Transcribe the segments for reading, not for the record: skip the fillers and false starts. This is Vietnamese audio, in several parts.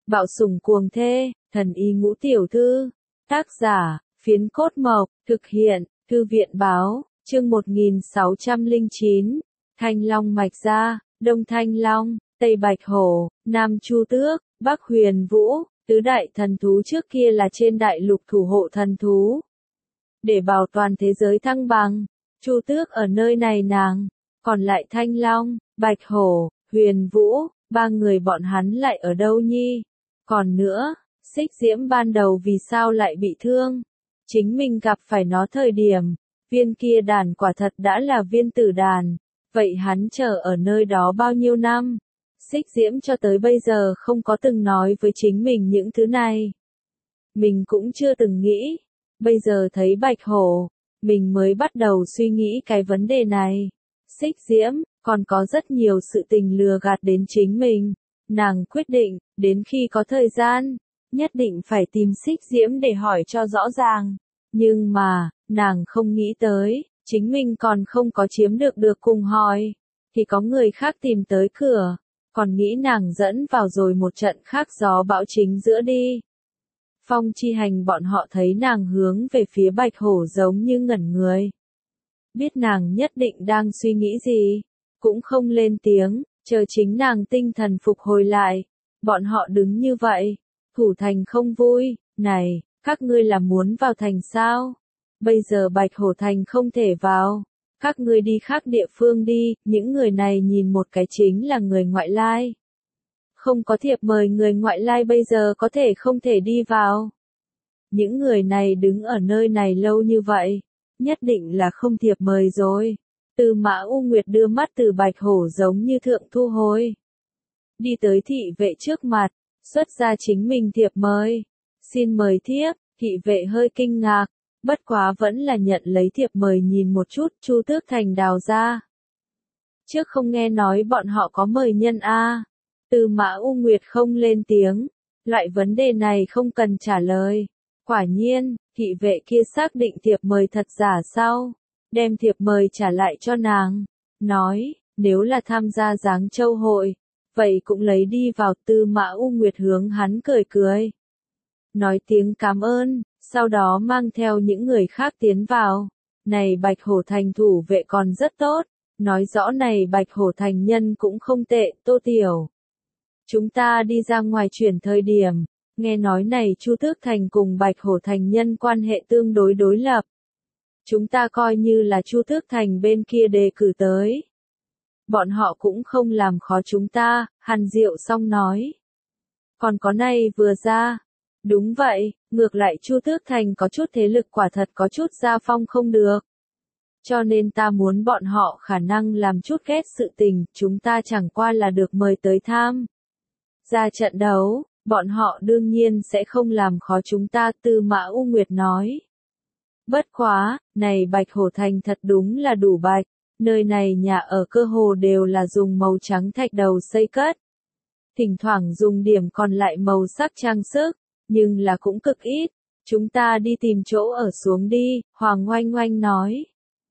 Bạo sủng cuồng thê, thần y ngũ tiểu thư. Tác giả, Phiến Cốt Mộc, thực hiện, Thư viện Báo, chương 1609. Thanh Long mạch gia, Đông Thanh Long, Tây Bạch Hổ, Nam Chu Tước, Bắc Huyền Vũ, tứ đại thần thú trước kia là trên đại lục thủ hộ thần thú. Để bảo toàn thế giới thăng bằng, Chu Tước ở nơi này nàng, còn lại Thanh Long, Bạch Hổ, Huyền Vũ, ba người bọn hắn lại ở đâu nhi? Còn nữa, Xích Diễm ban đầu vì sao lại bị thương? Chính mình gặp phải nó thời điểm, viên kia đàn quả thật đã là viên tử đàn, vậy hắn chờ ở nơi đó bao nhiêu năm? Xích Diễm cho tới bây giờ không có từng nói với chính mình những thứ này. Mình cũng chưa từng nghĩ, bây giờ thấy Bạch Hổ, mình mới bắt đầu suy nghĩ cái vấn đề này. Xích Diễm, còn có rất nhiều sự tình lừa gạt đến chính mình. Nàng quyết định, đến khi có thời gian, nhất định phải tìm Xích Diễm để hỏi cho rõ ràng. Nhưng mà, nàng không nghĩ tới, chính mình còn không có chiếm được cùng hỏi, thì có người khác tìm tới cửa, còn nghĩ nàng dẫn vào rồi một trận khác gió bão chính giữa đi. Phong Chi Hành bọn họ thấy nàng hướng về phía Bạch Hổ giống như ngẩn người. Biết nàng nhất định đang suy nghĩ gì, cũng không lên tiếng, chờ chính nàng tinh thần phục hồi lại. Bọn họ đứng như vậy, thủ thành không vui, này, các ngươi là muốn vào thành sao? Bây giờ Bạch Hổ thành không thể vào, các ngươi đi khác địa phương đi, những người này nhìn một cái chính là người ngoại lai. Không có thiệp mời người ngoại lai bây giờ có thể không thể đi vào. Những người này đứng ở nơi này lâu như vậy, nhất định là không thiệp mời rồi. Tư Mã U Nguyệt đưa mắt từ Bạch Hổ giống như thượng thu hồi. Đi tới thị vệ trước mặt, xuất ra chính mình thiệp mời. Xin mời thiếp, thị vệ hơi kinh ngạc, bất quá vẫn là nhận lấy thiệp mời nhìn một chút. Chu Tước Thành đào ra. Trước không nghe nói bọn họ có mời nhân a. Tư Mã U Nguyệt không lên tiếng, loại vấn đề này không cần trả lời. Quả nhiên, thị vệ kia xác định thiệp mời thật giả sau, đem thiệp mời trả lại cho nàng, nói, nếu là tham gia Giáng Châu hội, vậy cũng lấy đi vào. Tư Mã U Nguyệt hướng hắn cười cười, nói tiếng cảm ơn, sau đó mang theo những người khác tiến vào. Này Bạch Hổ Thành thủ vệ còn rất tốt, nói rõ này Bạch Hổ Thành nhân cũng không tệ. Tô Tiểu, chúng ta đi ra ngoài chuyển thời điểm, nghe nói này Chu Tước Thành cùng Bạch Hổ Thành nhân quan hệ tương đối đối lập. Chúng ta coi như là Chu Tước Thành bên kia đề cử tới. Bọn họ cũng không làm khó chúng ta, Hàn Diệu Song nói. Còn có này vừa ra. Đúng vậy, ngược lại Chu Tước Thành có chút thế lực quả thật có chút gia phong không được. Cho nên ta muốn bọn họ khả năng làm chút ghét sự tình, chúng ta chẳng qua là được mời tới tham ra trận đấu, bọn họ đương nhiên sẽ không làm khó chúng ta. Tư Mã U Nguyệt nói. Bất quá, này Bạch Hổ Thành thật đúng là đủ bạch, nơi này nhà ở cơ hồ đều là dùng màu trắng thạch đầu xây cất. Thỉnh thoảng dùng điểm còn lại màu sắc trang sức, nhưng là cũng cực ít. Chúng ta đi tìm chỗ ở xuống đi, Hoàng Oanh Oanh nói.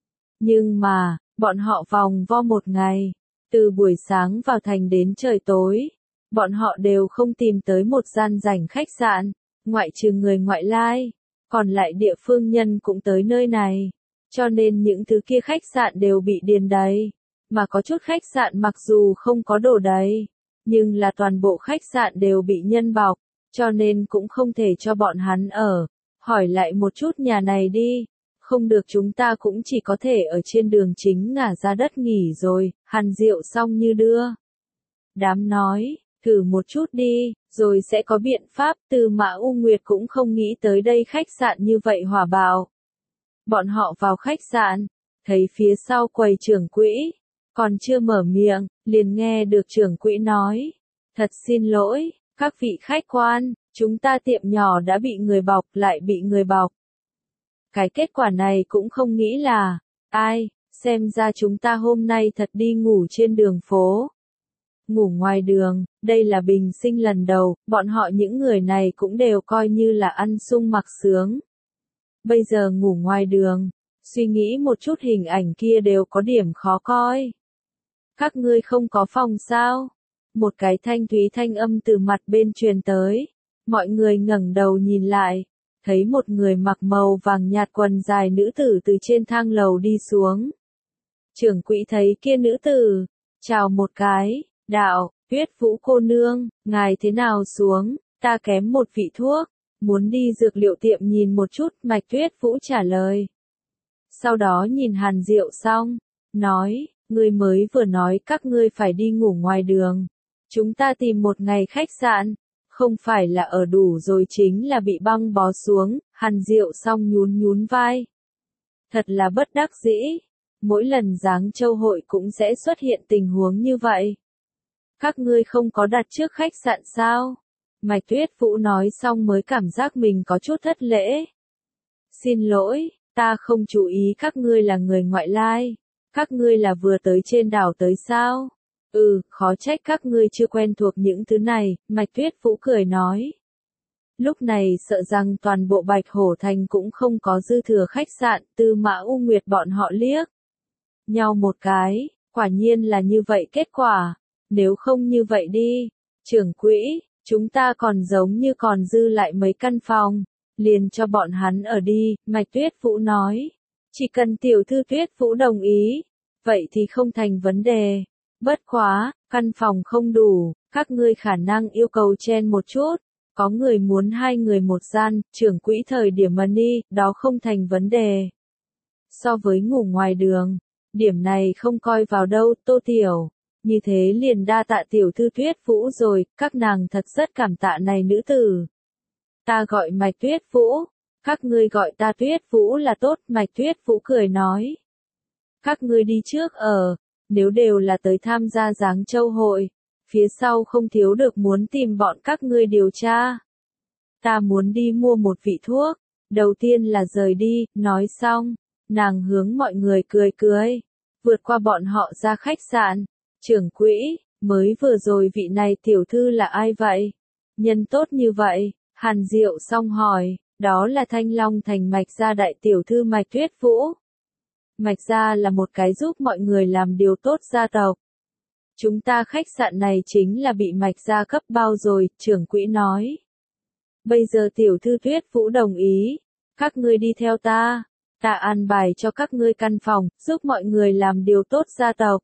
Nhưng mà, bọn họ vòng vo một ngày, từ buổi sáng vào thành đến trời tối, bọn họ đều không tìm tới một gian rảnh khách sạn, ngoại trừ người ngoại lai, còn lại địa phương nhân cũng tới nơi này, cho nên những thứ kia khách sạn đều bị điền đầy, mà có chút khách sạn mặc dù không có đổ đầy, nhưng là toàn bộ khách sạn đều bị nhân bọc, cho nên cũng không thể cho bọn hắn ở. Hỏi lại một chút nhà này đi, không được chúng ta cũng chỉ có thể ở trên đường chính ngả ra đất nghỉ rồi. Hàn Diệu Song như đưa đám nói, thử một chút đi, rồi sẽ có biện pháp. Tư Mã U Nguyệt cũng không nghĩ tới đây khách sạn như vậy hỏa bạo. Bọn họ vào khách sạn, thấy phía sau quầy trưởng quỹ, còn chưa mở miệng, liền nghe được trưởng quỹ nói, thật xin lỗi, các vị khách quan, chúng ta tiệm nhỏ đã bị người bọc lại bị người bọc. Cái kết quả này cũng không nghĩ là, ai, xem ra chúng ta hôm nay thật đi ngủ trên đường phố. Ngủ ngoài đường, đây là bình sinh lần đầu, bọn họ những người này cũng đều coi như là ăn sung mặc sướng. Bây giờ ngủ ngoài đường, suy nghĩ một chút hình ảnh kia đều có điểm khó coi. Các ngươi không có phòng sao? Một cái thanh thúy thanh âm từ mặt bên truyền tới. Mọi người ngẩng đầu nhìn lại, thấy một người mặc màu vàng nhạt quần dài nữ tử từ trên thang lầu đi xuống. Trưởng quỹ thấy kia nữ tử, chào một cái, đạo, Tuyết Vũ cô nương, ngài thế nào xuống, ta kém một vị thuốc, muốn đi dược liệu tiệm nhìn một chút, Mạch Tuyết Vũ trả lời. Sau đó nhìn Hàn Diệu xong, nói, ngươi mới vừa nói các ngươi phải đi ngủ ngoài đường. Chúng ta tìm một ngày khách sạn, không phải là ở đủ rồi chính là bị băng bó xuống, Hàn Diệu xong nhún nhún vai. Thật là bất đắc dĩ, mỗi lần Giáng Châu hội cũng sẽ xuất hiện tình huống như vậy. Các ngươi không có đặt trước khách sạn sao? Mạch Tuyết Vũ nói xong mới cảm giác mình có chút thất lễ. Xin lỗi, ta không chú ý các ngươi là người ngoại lai. Các ngươi là vừa tới trên đảo tới sao? Khó trách các ngươi chưa quen thuộc những thứ này, Mạch Tuyết Vũ cười nói. Lúc này sợ rằng toàn bộ Bạch Hổ Thành cũng không có dư thừa khách sạn, Tư Mã U Nguyệt bọn họ liếc nhau một cái, quả nhiên là như vậy kết quả, nếu không như vậy đi, trưởng quỹ, chúng ta còn giống như còn dư lại mấy căn phòng, liền cho bọn hắn ở đi, Mạch Tuyết Vũ nói, chỉ cần tiểu thư Tuyết Vũ đồng ý, vậy thì không thành vấn đề, bất quá, căn phòng không đủ, các ngươi khả năng yêu cầu chen một chút. Có người muốn 2 người một gian, trưởng quỹ thời điểm money, đó không thành vấn đề. So với ngủ ngoài đường, điểm này không coi vào đâu, Tô Tiểu. Như thế liền đa tạ tiểu thư Tuyết Vũ rồi, các nàng thật rất cảm tạ này nữ tử. Ta gọi Mạch Tuyết Vũ, các ngươi gọi ta Tuyết Vũ là tốt, Mạch Tuyết Vũ cười nói. Các ngươi đi trước nếu đều là tới tham gia Giáng Châu hội. Phía sau không thiếu được muốn tìm bọn các ngươi điều tra. Ta muốn đi mua một vị thuốc, đầu tiên là rời đi, nói xong, nàng hướng mọi người cười cười, vượt qua bọn họ ra khách sạn. Trưởng quỹ, mới vừa rồi vị này tiểu thư là ai vậy? Nhân tốt như vậy, Hàn Diệu xong hỏi, đó là Thanh Long Thành Mạch Gia đại tiểu thư Mạch Tuyết Vũ. Mạch Gia là một cái giúp mọi người làm điều tốt gia tộc. Chúng ta khách sạn này chính là bị Mạch Gia cấp bao rồi, trưởng quỹ nói. Bây giờ tiểu thư Tuyết Vũ đồng ý, các ngươi đi theo ta an bài cho các ngươi căn phòng, giúp mọi người làm điều tốt gia tộc.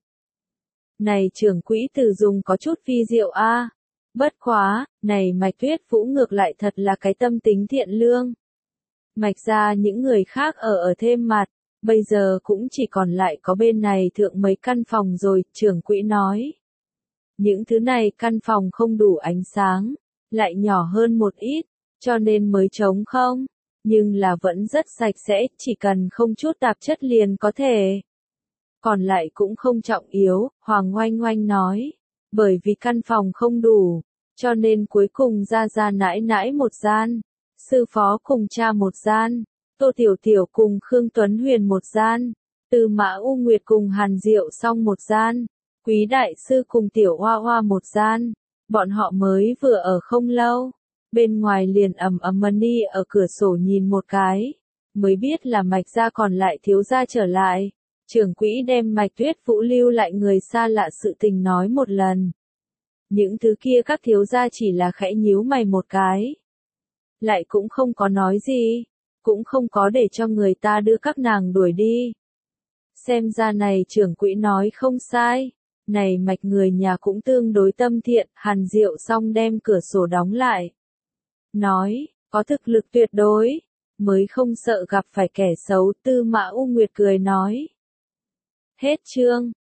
Này trưởng quỹ từ dùng có chút phi diệu a. Bất quá, này Mạch Tuyết Vũ ngược lại thật là cái tâm tính thiện lương. Mạch Gia những người khác ở thêm mặt. Bây giờ cũng chỉ còn lại có bên này thượng mấy căn phòng rồi, trưởng quỹ nói. Những thứ này căn phòng không đủ ánh sáng, lại nhỏ hơn một ít, cho nên mới trống không, nhưng là vẫn rất sạch sẽ, chỉ cần không chút tạp chất liền có thể. Còn lại cũng không trọng yếu, Hoàng Oanh Oanh nói, bởi vì căn phòng không đủ, cho nên cuối cùng ra nãi nãi một gian, sư phó cùng cha một gian. Tô Tiểu Tiểu cùng Khương Tuấn Huyền một gian, Tư Mã U Nguyệt cùng Hàn Diệu xong một gian, Quý Đại Sư cùng Tiểu Hoa Hoa một gian, bọn họ mới vừa ở không lâu, bên ngoài liền ầm ầm money ở cửa sổ nhìn một cái, mới biết là Mạch Gia còn lại thiếu gia trở lại, trưởng quỹ đem Mạch Tuyết Vũ lưu lại người xa lạ sự tình nói một lần. Những thứ kia các thiếu gia chỉ là khẽ nhíu mày một cái, lại cũng không có nói gì. Cũng không có để cho người ta đưa các nàng đuổi đi. Xem ra này trưởng quỹ nói không sai, này Mạch người nhà cũng tương đối tâm thiện, Hàn Diệu xong đem cửa sổ đóng lại. Nói, có thực lực tuyệt đối, mới không sợ gặp phải kẻ xấu, Tư Mã U Nguyệt cười nói. Hết chương.